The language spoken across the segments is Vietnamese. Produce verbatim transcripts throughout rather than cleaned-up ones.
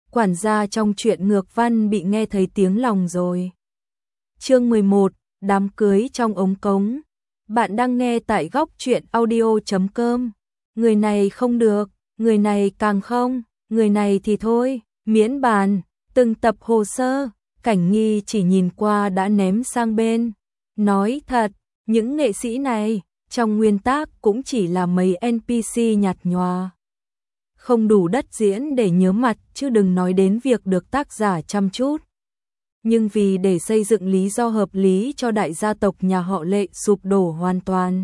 quản gia trong truyện ngược văn bị nghe thấy tiếng lòng rồi. Chương mười một, đám cưới trong ống cống. Bạn đang nghe tại góc truyện audio chấm com. Người này không được, người này càng không, người này thì thôi, miễn bàn, từng tập hồ sơ, Cảnh Nghi chỉ nhìn qua đã ném sang bên. Nói thật, những nghệ sĩ này, trong nguyên tác cũng chỉ là mấy en pê xê nhạt nhòa. Không đủ đất diễn để nhớ mặt chứ đừng nói đến việc được tác giả chăm chút. Nhưng vì để xây dựng lý do hợp lý cho đại gia tộc nhà họ Lệ sụp đổ hoàn toàn,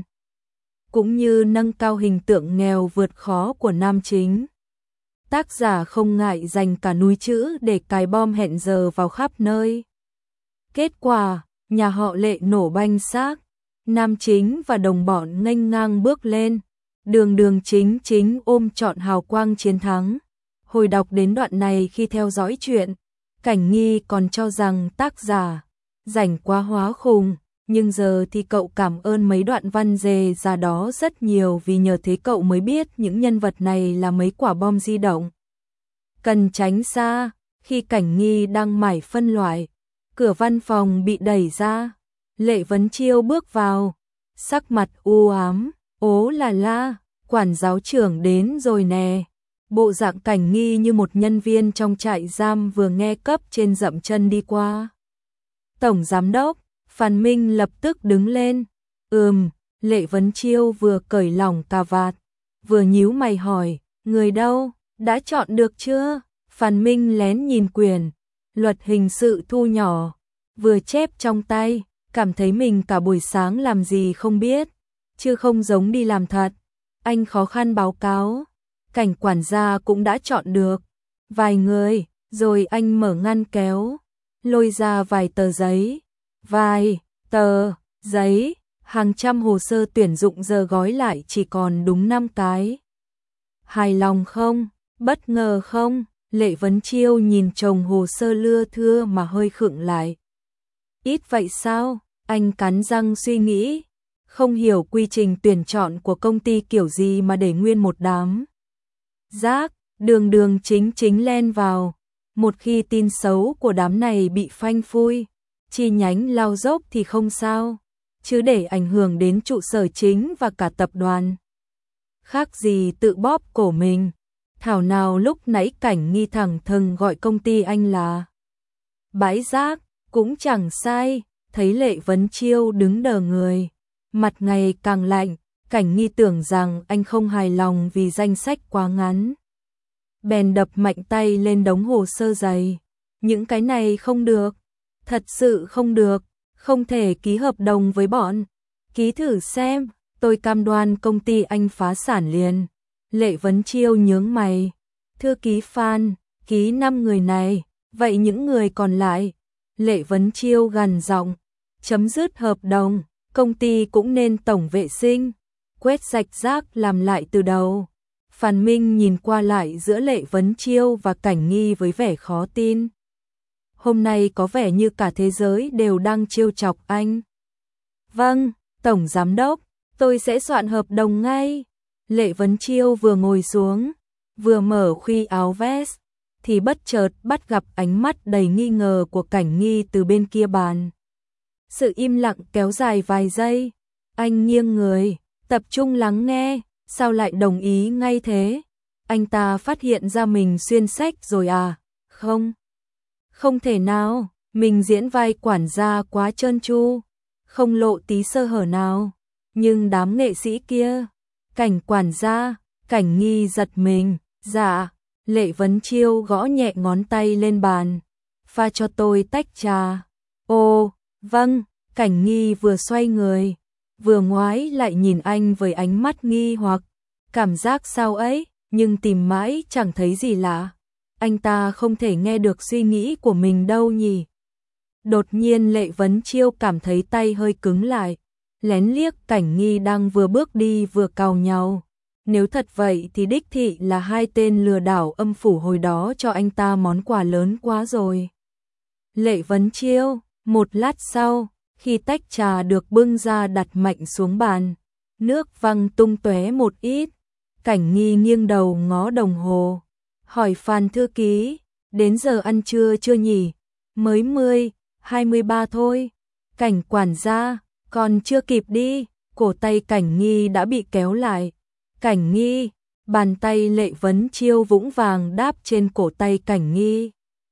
cũng như nâng cao hình tượng nghèo vượt khó của nam chính, tác giả không ngại dành cả núi chữ để cài bom hẹn giờ vào khắp nơi. Kết quả, nhà họ Lệ nổ banh xác, nam chính và đồng bọn nghênh ngang bước lên, đường đường chính chính ôm trọn hào quang chiến thắng. Hồi đọc đến đoạn này khi theo dõi chuyện, Cảnh Nghi còn cho rằng tác giả rảnh quá hóa khùng, nhưng giờ thì cậu cảm ơn mấy đoạn văn dề ra đó rất nhiều, vì nhờ thế cậu mới biết những nhân vật này là mấy quả bom di động. Cần tránh xa. Khi Cảnh Nghi đang mải phân loại, cửa văn phòng bị đẩy ra, Lệ Vấn Chiêu bước vào, sắc mặt u ám, ố là la, quản giáo trưởng đến rồi nè. Bộ dạng Cảnh Nghi như một nhân viên trong trại giam vừa nghe cấp trên dậm chân đi qua. Tổng giám đốc, Phan Minh lập tức đứng lên. Ừm, Lệ Vấn Chiêu vừa cởi lỏng cà vạt, vừa nhíu mày hỏi, người đâu, đã chọn được chưa? Phan Minh lén nhìn quyển luật hình sự thu nhỏ, vừa chép trong tay, cảm thấy mình cả buổi sáng làm gì không biết, chứ không giống đi làm thật. Anh khó khăn báo cáo, Cảnh quản gia cũng đã chọn được vài người, rồi anh mở ngăn kéo, lôi ra vài tờ giấy, vài tờ giấy, hàng trăm hồ sơ tuyển dụng giờ gói lại chỉ còn đúng năm cái. Hài lòng không? Bất ngờ không? Lệ Vấn Chiêu nhìn chồng hồ sơ lưa thưa mà hơi khựng lại. Ít vậy sao? Anh cắn răng suy nghĩ, không hiểu quy trình tuyển chọn của công ty kiểu gì mà để nguyên một đám rác đường đường chính chính len vào. Một khi tin xấu của đám này bị phanh phui, chi nhánh lao dốc thì không sao, chứ để ảnh hưởng đến trụ sở chính và cả tập đoàn, khác gì tự bóp cổ mình. Thảo nào lúc nãy Cảnh Nghi thẳng thừng gọi công ty anh là bãi rác, cũng chẳng sai. Thấy Lệ Vấn Chiêu đứng đờ người, mặt ngày càng lạnh, Cảnh Nghi tưởng rằng anh không hài lòng vì danh sách quá ngắn, bèn đập mạnh tay lên đống hồ sơ dày. Những cái này không được, thật sự không được, không thể ký hợp đồng với bọn. Ký thử xem, tôi cam đoan công ty anh phá sản liền. Lệ Vấn Chiêu nhướng mày, thư ký Phan, ký năm người này, vậy những người còn lại? Lệ Vấn Chiêu gằn giọng, chấm dứt hợp đồng, công ty cũng nên tổng vệ sinh, quét sạch rác làm lại từ đầu. Phan Minh nhìn qua lại giữa Lệ Vấn Chiêu và Cảnh Nghi với vẻ khó tin. Hôm nay có vẻ như cả thế giới đều đang trêu chọc anh. Vâng, Tổng Giám đốc, tôi sẽ soạn hợp đồng ngay. Lệ Vấn Chiêu vừa ngồi xuống, vừa mở khuy áo vest, thì bất chợt bắt gặp ánh mắt đầy nghi ngờ của Cảnh Nghi từ bên kia bàn. Sự im lặng kéo dài vài giây, anh nghiêng người, tập trung lắng nghe, sao lại đồng ý ngay thế? Anh ta phát hiện ra mình xuyên sách rồi à? Không, không thể nào, mình diễn vai quản gia quá trơn tru, không lộ tí sơ hở nào. Nhưng đám nghệ sĩ kia, Cảnh quản gia, Cảnh Nghi giật mình, dạ. Lệ Vấn Chiêu gõ nhẹ ngón tay lên bàn, pha cho tôi tách trà. Ồ, vâng. Cảnh Nghi vừa xoay người, vừa ngoái lại nhìn anh với ánh mắt nghi hoặc, cảm giác sao ấy, nhưng tìm mãi chẳng thấy gì lạ. Anh ta không thể nghe được suy nghĩ của mình đâu nhỉ. Đột nhiên Lệ Vấn Chiêu cảm thấy tay hơi cứng lại, lén liếc Cảnh Nghi đang vừa bước đi vừa càu nhàu. Nếu thật vậy thì đích thị là hai tên lừa đảo âm phủ hồi đó cho anh ta món quà lớn quá rồi. Lệ Vấn Chiêu, một lát sau, khi tách trà được bưng ra đặt mạnh xuống bàn, nước văng tung tóe một ít, Cảnh Nghi nghiêng đầu ngó đồng hồ, hỏi Phan thư ký, đến giờ ăn trưa chưa nhỉ? Mới mười, hai mươi ba thôi. Cảnh quản gia, còn chưa kịp đi, cổ tay Cảnh Nghi đã bị kéo lại. Cảnh Nghi, bàn tay Lệ Vấn Chiêu vững vàng đáp trên cổ tay Cảnh Nghi.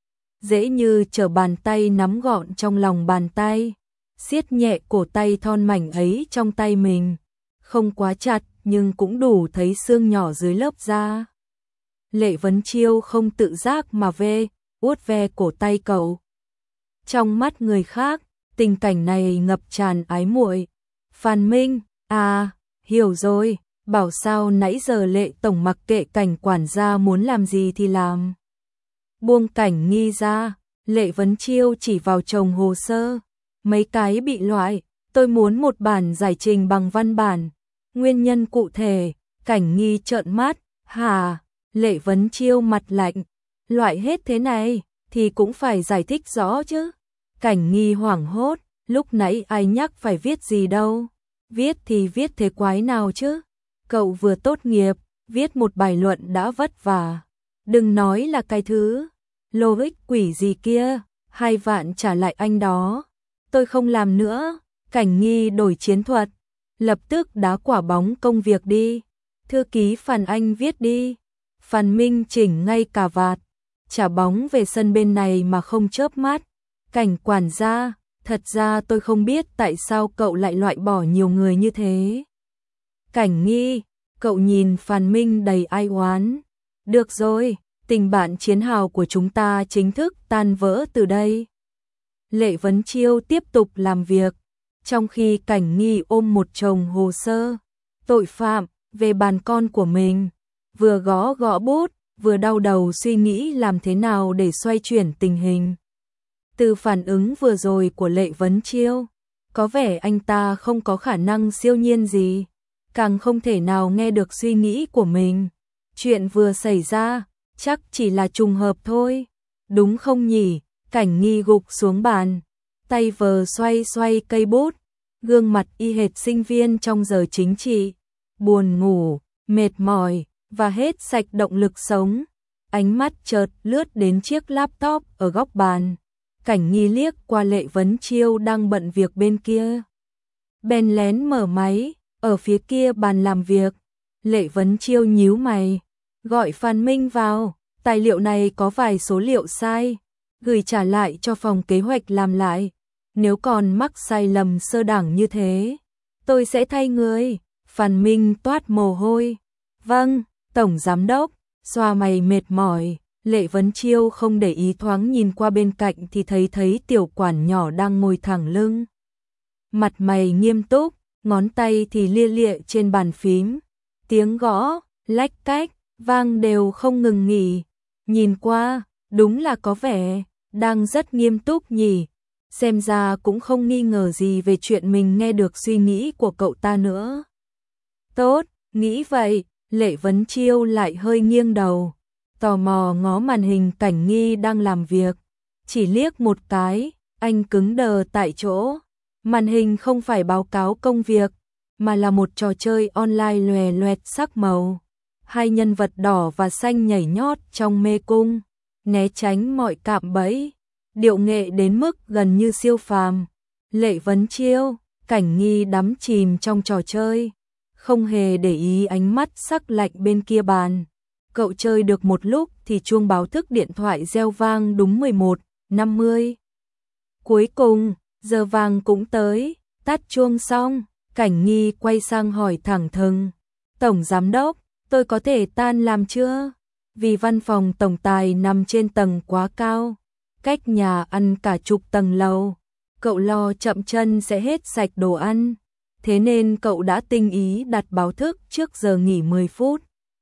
Dễ như trở bàn tay nắm gọn trong lòng bàn tay, siết nhẹ cổ tay thon mảnh ấy trong tay mình, không quá chặt nhưng cũng đủ thấy xương nhỏ dưới lớp da. Lệ Vấn Chiêu không tự giác mà ve, vuốt ve cổ tay cậu. Trong mắt người khác, tình cảnh này ngập tràn ái muội. Phan Minh, à, hiểu rồi, bảo sao nãy giờ Lệ tổng mặc kệ Cảnh quản gia muốn làm gì thì làm. Buông Cảnh Nghi ra, Lệ Vấn Chiêu chỉ vào chồng hồ sơ, mấy cái bị loại, tôi muốn một bản giải trình bằng văn bản, nguyên nhân cụ thể. Cảnh Nghi trợn mắt, hả? Lệ Vấn Chiêu mặt lạnh, loại hết thế này thì cũng phải giải thích rõ chứ. Cảnh Nghi hoảng hốt, lúc nãy ai nhắc phải viết gì đâu, viết thì viết thế quái nào chứ, cậu vừa tốt nghiệp, viết một bài luận đã vất vả, đừng nói là cái thứ logic quỷ gì kia, hai vạn trả lại anh đó, tôi không làm nữa. Cảnh Nghi đổi chiến thuật, lập tức đá quả bóng công việc đi, thư ký Phan Anh viết đi. Phan Minh chỉnh ngay cà vạt, trả bóng về sân bên này mà không chớp mắt. Cảnh quản gia, thật ra tôi không biết tại sao cậu lại loại bỏ nhiều người như thế. Cảnh Nghi, cậu nhìn Phan Minh đầy ai oán. Được rồi, tình bạn chiến hào của chúng ta chính thức tan vỡ từ đây. Lệ Vấn Chiêu tiếp tục làm việc, trong khi Cảnh Nghi ôm một chồng hồ sơ tội phạm về bàn con của mình, vừa gõ gõ bút, vừa đau đầu suy nghĩ làm thế nào để xoay chuyển tình hình. Từ phản ứng vừa rồi của Lệ Vấn Chiêu, có vẻ anh ta không có khả năng siêu nhiên gì, càng không thể nào nghe được suy nghĩ của mình. Chuyện vừa xảy ra, chắc chỉ là trùng hợp thôi, đúng không nhỉ? Cảnh Nghi gục xuống bàn, tay vờ xoay xoay cây bút, gương mặt y hệt sinh viên trong giờ chính trị, buồn ngủ, mệt mỏi và hết sạch động lực sống. Ánh mắt chợt lướt đến chiếc laptop ở góc bàn. Cảnh Nghi liếc qua Lệ Vấn Chiêu đang bận việc bên kia, bèn lén mở máy. Ở phía kia bàn làm việc, Lệ Vấn Chiêu nhíu mày, gọi Phan Minh vào, tài liệu này có vài số liệu sai, gửi trả lại cho phòng kế hoạch làm lại, nếu còn mắc sai lầm sơ đẳng như thế, tôi sẽ thay người. Phan Minh toát mồ hôi, vâng, tổng giám đốc. Xoa mày mệt mỏi, Lệ Vấn Chiêu không để ý thoáng nhìn qua bên cạnh thì thấy thấy tiểu quản nhỏ đang ngồi thẳng lưng, mặt mày nghiêm túc, ngón tay thì lia lịa trên bàn phím, tiếng gõ lách cách vang đều không ngừng nghỉ. Nhìn qua, đúng là có vẻ đang rất nghiêm túc nhỉ, xem ra cũng không nghi ngờ gì về chuyện mình nghe được suy nghĩ của cậu ta nữa. Tốt, nghĩ vậy. Lệ Vấn Chiêu lại hơi nghiêng đầu, tò mò ngó màn hình Cảnh Nghi đang làm việc, chỉ liếc một cái, anh cứng đờ tại chỗ. Màn hình không phải báo cáo công việc, mà là một trò chơi online lòe loẹt sắc màu. Hai nhân vật đỏ và xanh nhảy nhót trong mê cung, né tránh mọi cạm bẫy, điệu nghệ đến mức gần như siêu phàm. Lệ Vấn Chiêu, Cảnh Nghi đắm chìm trong trò chơi, không hề để ý ánh mắt sắc lạnh bên kia bàn. Cậu chơi được một lúc thì chuông báo thức điện thoại reo vang đúng mười một năm mươi. Cuối cùng, giờ vàng cũng tới, tắt chuông xong, Cảnh Nghi quay sang hỏi thẳng thừng, tổng giám đốc, tôi có thể tan làm chưa? Vì văn phòng tổng tài nằm trên tầng quá cao, cách nhà ăn cả chục tầng lầu, cậu lo chậm chân sẽ hết sạch đồ ăn. Thế nên cậu đã tinh ý đặt báo thức trước giờ nghỉ mười phút.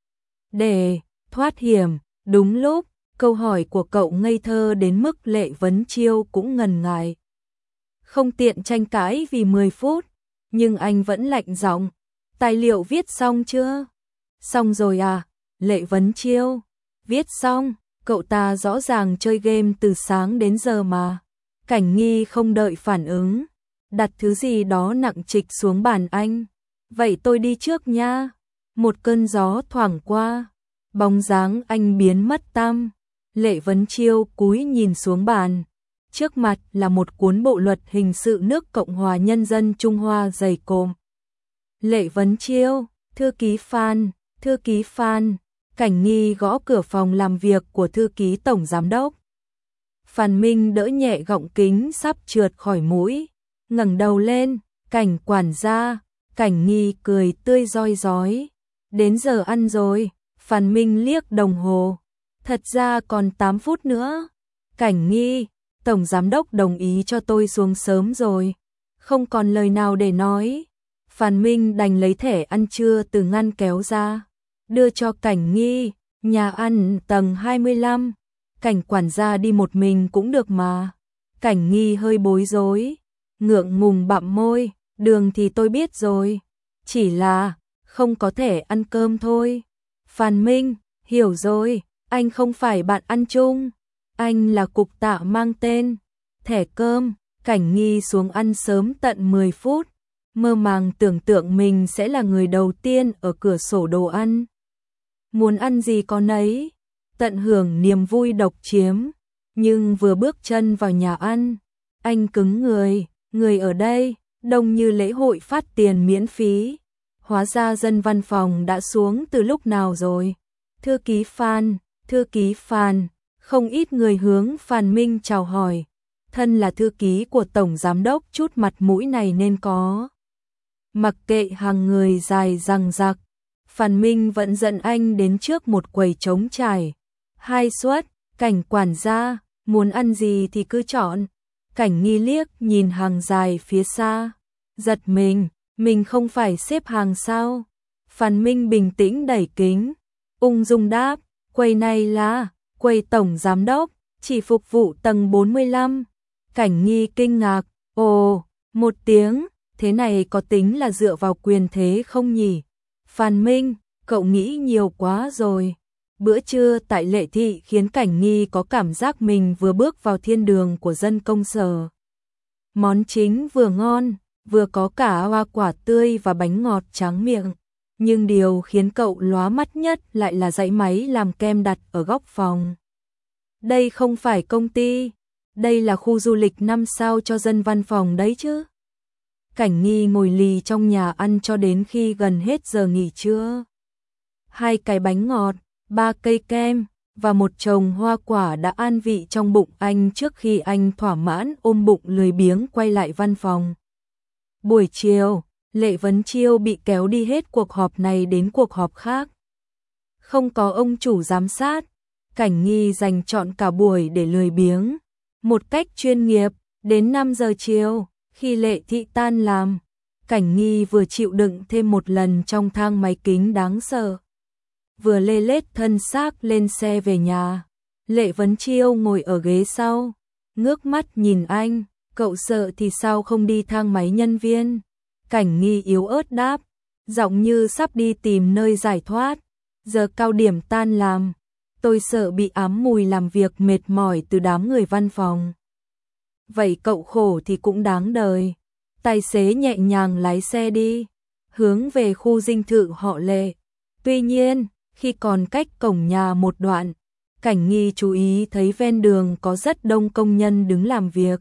Để thoát hiểm, đúng lúc, câu hỏi của cậu ngây thơ đến mức Lệ Vấn Chiêu cũng ngần ngại. Không tiện tranh cãi vì mười phút, nhưng anh vẫn lạnh giọng, tài liệu viết xong chưa? Xong rồi à? Lệ Vấn Chiêu, viết xong, cậu ta rõ ràng chơi game từ sáng đến giờ mà. Cảnh Nghi không đợi phản ứng, đặt thứ gì đó nặng trịch xuống bàn anh. Vậy tôi đi trước nha. Một cơn gió thoảng qua, bóng dáng anh biến mất tăm. Lệ Vấn Chiêu cúi nhìn xuống bàn. Trước mặt là một cuốn bộ luật hình sự nước Cộng hòa Nhân dân Trung Hoa dày cộm. Lệ Vấn Chiêu, thư ký Phan, thư ký Phan. Cảnh Nghi gõ cửa phòng làm việc của thư ký tổng giám đốc. Phan Minh đỡ nhẹ gọng kính sắp trượt khỏi mũi, ngẩng đầu lên, Cảnh quản gia. Cảnh Nghi cười tươi rói rói. Đến giờ ăn rồi. Phan Minh liếc đồng hồ. Thật ra còn tám phút nữa. Cảnh Nghi, tổng giám đốc đồng ý cho tôi xuống sớm rồi. Không còn lời nào để nói. Phan Minh đành lấy thẻ ăn trưa từ ngăn kéo ra, đưa cho Cảnh Nghi. Nhà ăn tầng hai mươi lăm. Cảnh quản gia đi một mình cũng được mà. Cảnh Nghi hơi bối rối, ngượng ngùng bặm môi. Đường thì tôi biết rồi, chỉ là không có thẻ ăn cơm thôi. Phan Minh, hiểu rồi, anh không phải bạn ăn chung, anh là cục tạ mang tên thẻ cơm. Cảnh Nghi xuống ăn sớm tận mười phút, mơ màng tưởng tượng mình sẽ là người đầu tiên ở cửa sổ đồ ăn. Muốn ăn gì có nấy, tận hưởng niềm vui độc chiếm. Nhưng vừa bước chân vào nhà ăn, anh cứng người, người ở đây đông như lễ hội phát tiền miễn phí. Hóa ra dân văn phòng đã xuống từ lúc nào rồi. Thư ký Phan, thư ký Phan. Không ít người hướng Phan Minh chào hỏi. Thân là thư ký của tổng giám đốc, chút mặt mũi này nên có. Mặc kệ hàng người dài răng rạc, Phan Minh vẫn dẫn anh đến trước một quầy trống trải. Hai suất. Cảnh quản gia, muốn ăn gì thì cứ chọn. Cảnh Nghi liếc nhìn hàng dài phía xa, giật mình, mình không phải xếp hàng sao? Phan Minh bình tĩnh đẩy kính, ung dung đáp, quầy này là quầy tổng giám đốc, chỉ phục vụ tầng bốn mươi lăm. Cảnh Nghi kinh ngạc, ồ, một tiếng, thế này có tính là dựa vào quyền thế không nhỉ? Phan Minh, cậu nghĩ nhiều quá rồi. Bữa trưa tại Lệ Thị khiến Cảnh Nghi có cảm giác mình vừa bước vào thiên đường của dân công sở. Món chính vừa ngon, vừa có cả hoa quả tươi và bánh ngọt tráng miệng. Nhưng điều khiến cậu lóa mắt nhất lại là dãy máy làm kem đặt ở góc phòng. Đây không phải công ty, đây là khu du lịch năm sao cho dân văn phòng đấy chứ. Cảnh Nghi ngồi lì trong nhà ăn cho đến khi gần hết giờ nghỉ trưa. Hai cái bánh ngọt, ba cây kem và một chồng hoa quả đã an vị trong bụng anh trước khi anh thỏa mãn ôm bụng lười biếng quay lại văn phòng. Buổi chiều, Lệ Vấn Chiêu bị kéo đi hết cuộc họp này đến cuộc họp khác. Không có ông chủ giám sát, Cảnh Nghi dành trọn cả buổi để lười biếng. Một cách chuyên nghiệp, đến năm giờ chiều, khi Lệ Thị tan làm, Cảnh Nghi vừa chịu đựng thêm một lần trong thang máy kính đáng sợ, vừa lê lết thân xác lên xe về nhà. Lệ Vấn Chiêu ngồi ở ghế sau, ngước mắt nhìn anh, cậu sợ thì sao không đi thang máy nhân viên? Cảnh Nghi yếu ớt đáp, giọng như sắp đi tìm nơi giải thoát. Giờ cao điểm tan làm, tôi sợ bị ám mùi làm việc mệt mỏi từ đám người văn phòng. Vậy cậu khổ thì cũng đáng đời. Tài xế nhẹ nhàng lái xe đi, hướng về khu dinh thự họ Lệ. Tuy nhiên, khi còn cách cổng nhà một đoạn, Cảnh Nghi chú ý thấy ven đường có rất đông công nhân đứng làm việc.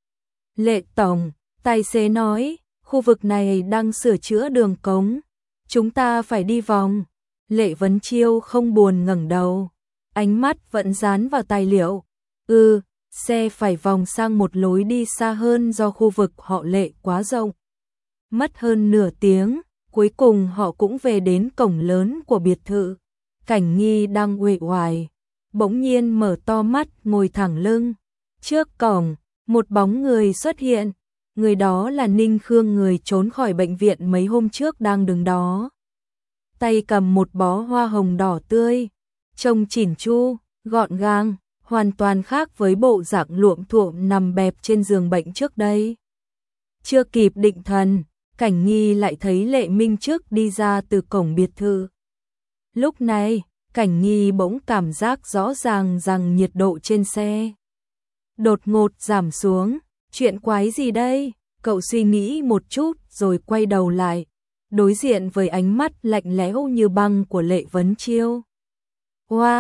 Lệ tổng, tài xế nói, khu vực này đang sửa chữa đường cống, chúng ta phải đi vòng. Lệ Vấn Chiêu không buồn ngẩng đầu, ánh mắt vẫn dán vào tài liệu. Ừ, xe phải vòng sang một lối đi xa hơn do khu vực họ Lệ quá rộng. Mất hơn nửa tiếng, cuối cùng họ cũng về đến cổng lớn của biệt thự. Cảnh Nghi đang uể oải, bỗng nhiên mở to mắt ngồi thẳng lưng. Trước cổng, một bóng người xuất hiện, người đó là Ninh Khương, người trốn khỏi bệnh viện mấy hôm trước đang đứng đó. Tay cầm một bó hoa hồng đỏ tươi, trông chỉn chu, gọn gàng, hoàn toàn khác với bộ dạng luộm thuộm nằm bẹp trên giường bệnh trước đây. Chưa kịp định thần, Cảnh Nghi lại thấy Lệ Minh Trức đi ra từ cổng biệt thự. Lúc này, Cảnh Nghi bỗng cảm giác rõ ràng rằng nhiệt độ trên xe đột ngột giảm xuống. Chuyện quái gì đây? Cậu suy nghĩ một chút rồi quay đầu lại, đối diện với ánh mắt lạnh lẽo như băng của Lệ Vấn Chiêu. Hoa,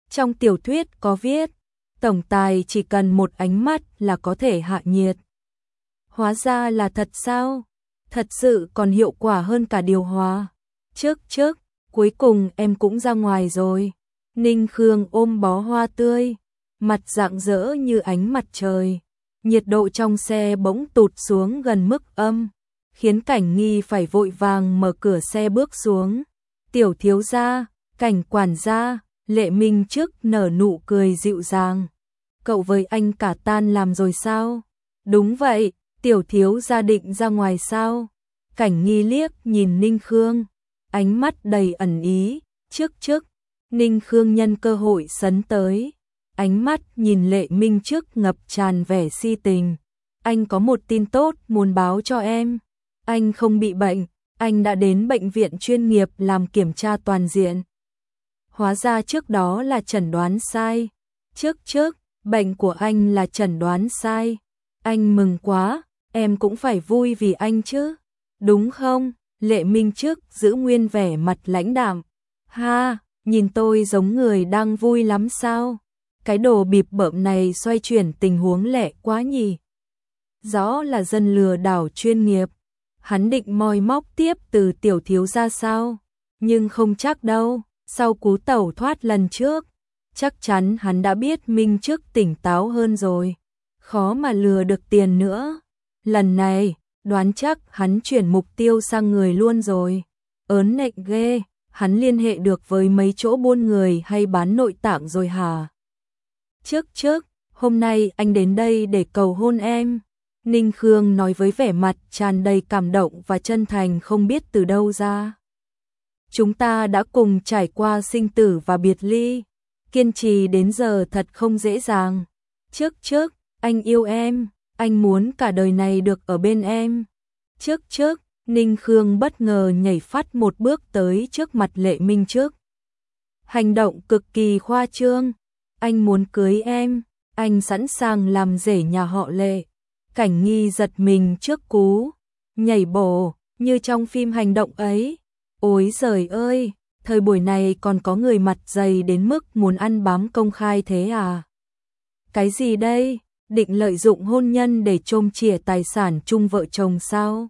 Trong tiểu thuyết có viết, tổng tài chỉ cần một ánh mắt là có thể hạ nhiệt. Hóa ra là thật sao? Thật sự còn hiệu quả hơn cả điều hòa. Trước trước, cuối cùng em cũng ra ngoài rồi. Ninh Khương ôm bó hoa tươi, mặt rạng rỡ như ánh mặt trời. Nhiệt độ trong xe bỗng tụt xuống gần mức âm, khiến Cảnh Nghi phải vội vàng mở cửa xe bước xuống. Tiểu thiếu gia, Cảnh quản gia, Lệ Minh Chức nở nụ cười dịu dàng. Cậu với anh cả tan làm rồi sao? Đúng vậy, tiểu thiếu gia định ra ngoài sao? Cảnh Nghi liếc nhìn Ninh Khương, ánh mắt đầy ẩn ý. Trước trước, Ninh Khương nhân cơ hội sấn tới, ánh mắt nhìn Lệ Minh Chức ngập tràn vẻ si tình. Anh có một tin tốt muốn báo cho em. Anh không bị bệnh, anh đã đến bệnh viện chuyên nghiệp làm kiểm tra toàn diện. Hóa ra trước đó là chẩn đoán sai. Trước trước, bệnh của anh là chẩn đoán sai. Anh mừng quá, em cũng phải vui vì anh chứ. Đúng không? Lệ Minh Chức giữ nguyên vẻ mặt lãnh đạm. Ha, nhìn tôi giống người đang vui lắm sao? Cái đồ bịp bợm này xoay chuyển tình huống lẹ quá nhỉ. Rõ là dân lừa đảo chuyên nghiệp. Hắn định moi móc tiếp từ tiểu thiếu gia sao? Nhưng không chắc đâu, sau cú tẩu thoát lần trước, chắc chắn hắn đã biết Minh Chức tỉnh táo hơn rồi. Khó mà lừa được tiền nữa. Lần này, đoán chắc hắn chuyển mục tiêu sang người luôn rồi. Ớn nệnh ghê, hắn liên hệ được với mấy chỗ buôn người hay bán nội tạng rồi hả? Trước trước, hôm nay anh đến đây để cầu hôn em. Ninh Khương nói với vẻ mặt tràn đầy cảm động và chân thành không biết từ đâu ra. Chúng ta đã cùng trải qua sinh tử và biệt ly, kiên trì đến giờ thật không dễ dàng. Trước trước, anh yêu em, anh muốn cả đời này được ở bên em. Trước trước, Ninh Khương bất ngờ nhảy phát một bước tới trước mặt Lệ Minh Chức. Hành động cực kỳ khoa trương. Anh muốn cưới em, anh sẵn sàng làm rể nhà họ Lệ. Cảnh Nghi giật mình trước cú nhảy bổ như trong phim hành động ấy. Ôi giời ơi, thời buổi này còn có người mặt dày đến mức muốn ăn bám công khai thế à? Cái gì đây? Định lợi dụng hôn nhân để chôm chỉa tài sản chung vợ chồng sao?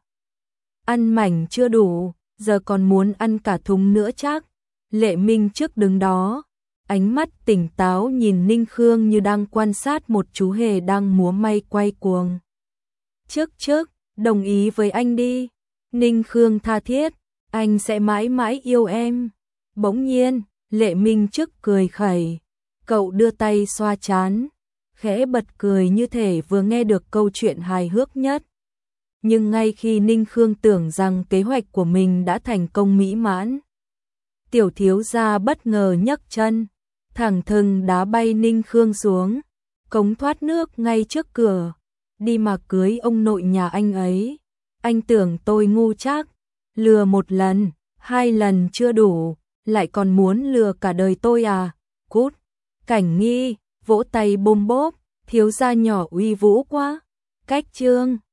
Ăn mảnh chưa đủ, giờ còn muốn ăn cả thúng nữa chắc. Lệ Minh Chức đứng đó, ánh mắt tỉnh táo nhìn Ninh Khương như đang quan sát một chú hề đang múa may quay cuồng. Trước trước, đồng ý với anh đi. Ninh Khương tha thiết, anh sẽ mãi mãi yêu em. Bỗng nhiên, Lệ Minh Chức cười khẩy. Cậu đưa tay xoa trán, khẽ bật cười như thể vừa nghe được câu chuyện hài hước nhất. Nhưng ngay khi Ninh Khương tưởng rằng kế hoạch của mình đã thành công mỹ mãn, tiểu thiếu gia bất ngờ nhấc chân, thẳng thừng đá bay Ninh Khương xuống, cống thoát nước ngay trước cửa. Đi mà cưới ông nội nhà anh ấy. Anh tưởng tôi ngu chắc, lừa một lần, hai lần chưa đủ, lại còn muốn lừa cả đời tôi à? Cút. Cảnh Nghi vỗ tay bôm bốp, thiếu gia nhỏ uy vũ quá. Cách trương